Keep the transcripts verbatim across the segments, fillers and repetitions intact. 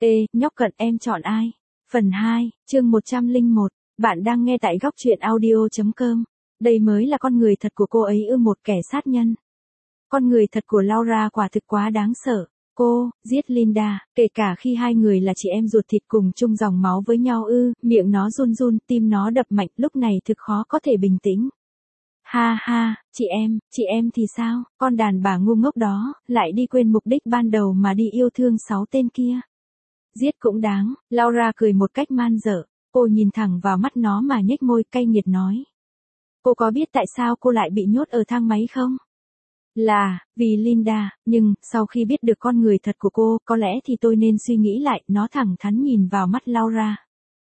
Ê, nhóc cận em chọn ai? Phần hai, chương một trăm lẻ một. Bạn đang nghe tại góc truyện audio.com. Đây mới là con người thật của cô ấy ư, một kẻ sát nhân. Con người thật của Laura quả thực quá đáng sợ. Cô, giết Linda, kể cả khi hai người là chị em ruột thịt cùng chung dòng máu với nhau ư, miệng nó run run, tim nó đập mạnh, lúc này thực khó có thể bình tĩnh. Ha ha, chị em, chị em thì sao, con đàn bà ngu ngốc đó, lại đi quên mục đích ban đầu mà đi yêu thương sáu tên kia. Giết cũng đáng, Laura cười một cách man dợ, cô nhìn thẳng vào mắt nó mà nhếch môi cay nghiệt nói. Cô có biết tại sao cô lại bị nhốt ở thang máy không? Là, vì Linda, nhưng, sau khi biết được con người thật của cô, có lẽ thì tôi nên suy nghĩ lại, nó thẳng thắn nhìn vào mắt Laura.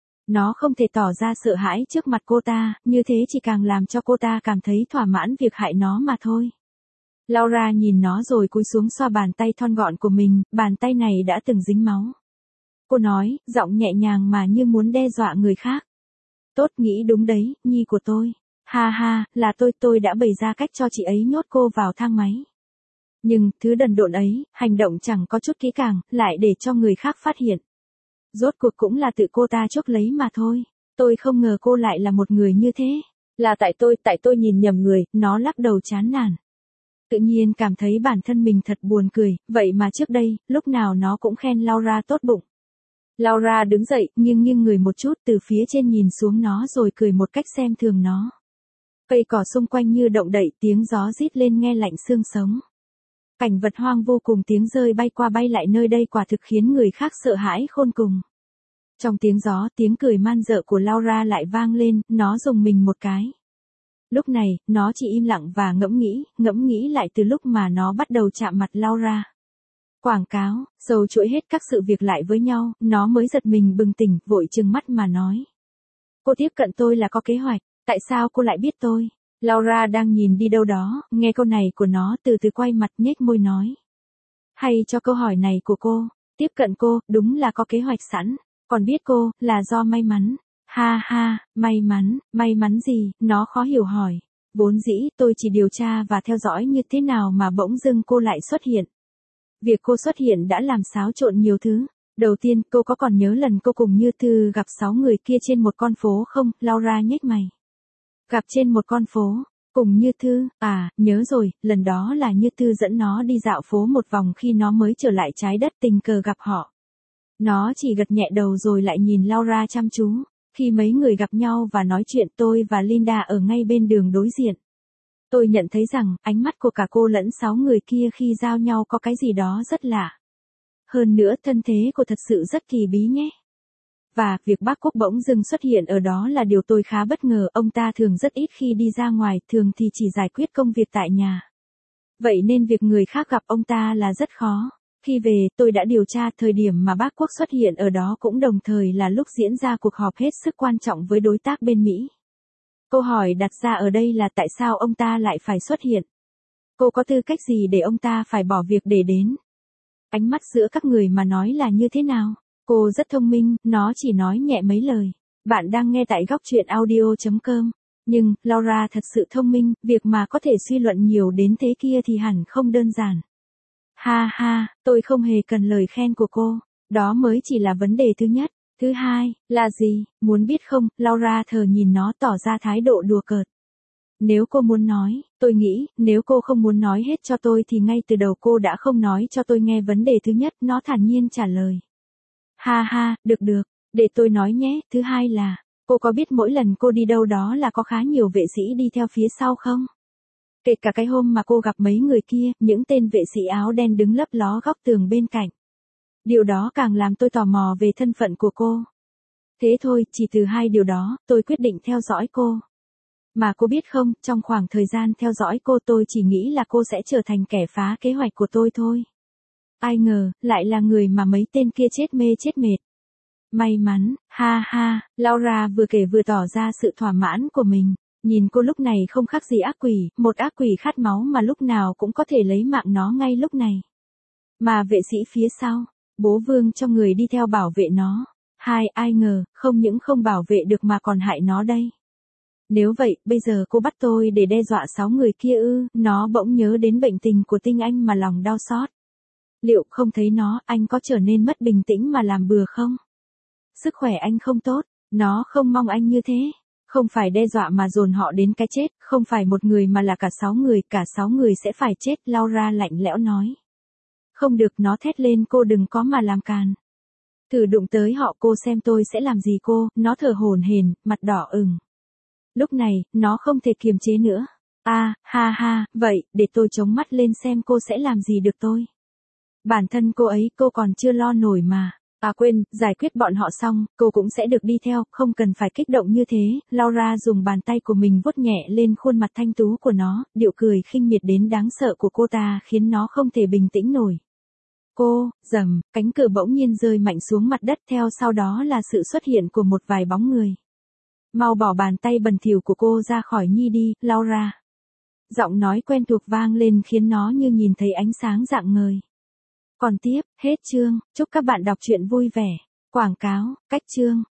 Nó không thể tỏ ra sợ hãi trước mặt cô ta, như thế chỉ càng làm cho cô ta cảm thấy thỏa mãn việc hại nó mà thôi. Laura nhìn nó rồi cúi xuống xoa bàn tay thon gọn của mình, bàn tay này đã từng dính máu. Cô nói, giọng nhẹ nhàng mà như muốn đe dọa người khác. Tốt, nghĩ đúng đấy, nhi của tôi. Ha ha, là tôi, tôi đã bày ra cách cho chị ấy nhốt cô vào thang máy. Nhưng, thứ đần độn ấy, hành động chẳng có chút kỹ càng, lại để cho người khác phát hiện. Rốt cuộc cũng là tự cô ta chuốc lấy mà thôi. Tôi không ngờ cô lại là một người như thế. Là tại tôi, tại tôi nhìn nhầm người, nó lắc đầu chán nản. Tự nhiên cảm thấy bản thân mình thật buồn cười, vậy mà trước đây, lúc nào nó cũng khen Laura tốt bụng. Laura đứng dậy, nghiêng nghiêng người một chút từ phía trên nhìn xuống nó rồi cười một cách xem thường nó. Cây cỏ xung quanh như động đậy, tiếng gió rít lên nghe lạnh xương sống. Cảnh vật hoang vô cùng, tiếng rơi bay qua bay lại nơi đây quả thực khiến người khác sợ hãi khôn cùng. Trong tiếng gió, tiếng cười man dợ của Laura lại vang lên, nó rùng mình một cái. Lúc này, nó chỉ im lặng và ngẫm nghĩ, ngẫm nghĩ lại từ lúc mà nó bắt đầu chạm mặt Laura. Quảng cáo, sâu chuỗi hết các sự việc lại với nhau, nó mới giật mình bừng tỉnh, vội trừng mắt mà nói. Cô tiếp cận tôi là có kế hoạch, tại sao cô lại biết tôi? Laura đang nhìn đi đâu đó, nghe câu này của nó từ từ quay mặt nhếch môi nói. Hay cho câu hỏi này của cô, tiếp cận cô, đúng là có kế hoạch sẵn, còn biết cô, là do may mắn. Ha ha, may mắn, may mắn gì, nó khó hiểu hỏi. Vốn dĩ tôi chỉ điều tra và theo dõi như thế nào mà bỗng dưng cô lại xuất hiện. Việc cô xuất hiện đã làm xáo trộn nhiều thứ. Đầu tiên, cô có còn nhớ lần cô cùng Như Thư gặp sáu người kia trên một con phố không? Laura nhếch mày. Gặp trên một con phố, cùng Như Thư, à, nhớ rồi, lần đó là Như Thư dẫn nó đi dạo phố một vòng khi nó mới trở lại trái đất, tình cờ gặp họ. Nó chỉ gật nhẹ đầu rồi lại nhìn Laura chăm chú. Khi mấy người gặp nhau và nói chuyện, tôi và Linda ở ngay bên đường đối diện. Tôi nhận thấy rằng, ánh mắt của cả cô lẫn sáu người kia khi giao nhau có cái gì đó rất lạ. Hơn nữa, thân thế cô thật sự rất kỳ bí nhé. Và, việc bác Quốc bỗng dưng xuất hiện ở đó là điều tôi khá bất ngờ, ông ta thường rất ít khi đi ra ngoài, thường thì chỉ giải quyết công việc tại nhà. Vậy nên việc người khác gặp ông ta là rất khó. Khi về, tôi đã điều tra, thời điểm mà bác Quốc xuất hiện ở đó cũng đồng thời là lúc diễn ra cuộc họp hết sức quan trọng với đối tác bên Mỹ. Câu hỏi đặt ra ở đây là tại sao ông ta lại phải xuất hiện? Cô có tư cách gì để ông ta phải bỏ việc để đến? Ánh mắt giữa các người mà nói là như thế nào? Cô rất thông minh, nó chỉ nói nhẹ mấy lời. Bạn đang nghe tại góc truyện audio.com. Nhưng, Laura thật sự thông minh, việc mà có thể suy luận nhiều đến thế kia thì hẳn không đơn giản. Ha ha, tôi không hề cần lời khen của cô. Đó mới chỉ là vấn đề thứ nhất. Thứ hai, là gì, muốn biết không? Laura thờ nhìn nó tỏ ra thái độ đùa cợt. Nếu cô muốn nói, tôi nghĩ, nếu cô không muốn nói hết cho tôi thì ngay từ đầu cô đã không nói cho tôi nghe vấn đề thứ nhất, nó thản nhiên trả lời. Ha ha, được được, để tôi nói nhé, thứ hai là, cô có biết mỗi lần cô đi đâu đó là có khá nhiều vệ sĩ đi theo phía sau không? Kể cả cái hôm mà cô gặp mấy người kia, những tên vệ sĩ áo đen đứng lấp ló góc tường bên cạnh. Điều đó càng làm tôi tò mò về thân phận của cô. Thế thôi, chỉ từ hai điều đó, tôi quyết định theo dõi cô. Mà cô biết không, trong khoảng thời gian theo dõi cô tôi chỉ nghĩ là cô sẽ trở thành kẻ phá kế hoạch của tôi thôi. Ai ngờ, lại là người mà mấy tên kia chết mê chết mệt. May mắn, ha ha, Laura vừa kể vừa tỏ ra sự thỏa mãn của mình. Nhìn cô lúc này không khác gì ác quỷ, một ác quỷ khát máu mà lúc nào cũng có thể lấy mạng nó ngay lúc này. Mà vệ sĩ phía sau, bố Vương cho người đi theo bảo vệ nó. Hai, ai ngờ, không những không bảo vệ được mà còn hại nó đây. Nếu vậy, bây giờ cô bắt tôi để đe dọa sáu người kia ư? Nó bỗng nhớ đến bệnh tình của Tinh Anh mà lòng đau xót. Liệu không thấy nó, anh có trở nên mất bình tĩnh mà làm bừa không? Sức khỏe anh không tốt, nó không mong anh như thế. Không phải đe dọa mà dồn họ đến cái chết, không phải một người mà là cả sáu người, cả sáu người sẽ phải chết, Laura lạnh lẽo nói. Không được, nó thét lên, cô đừng có mà làm càn. Thử đụng tới họ, cô xem tôi sẽ làm gì cô, nó thở hổn hển, mặt đỏ ửng. Lúc này, nó không thể kiềm chế nữa. À, ha ha, vậy, để tôi chống mắt lên xem cô sẽ làm gì được tôi. Bản thân cô ấy, cô còn chưa lo nổi mà. À quên, giải quyết bọn họ xong, cô cũng sẽ được đi theo, không cần phải kích động như thế. Laura dùng bàn tay của mình vuốt nhẹ lên khuôn mặt thanh tú của nó, điệu cười khinh miệt đến đáng sợ của cô ta khiến nó không thể bình tĩnh nổi. Cô, rầm, cánh cửa bỗng nhiên rơi mạnh xuống mặt đất, theo sau đó là sự xuất hiện của một vài bóng người. Mau bỏ bàn tay bẩn thỉu của cô ra khỏi Nhi đi, Laura. Giọng nói quen thuộc vang lên khiến nó như nhìn thấy ánh sáng rạng ngời. Còn tiếp, hết chương, chúc các bạn đọc truyện vui vẻ. Quảng cáo, cách chương.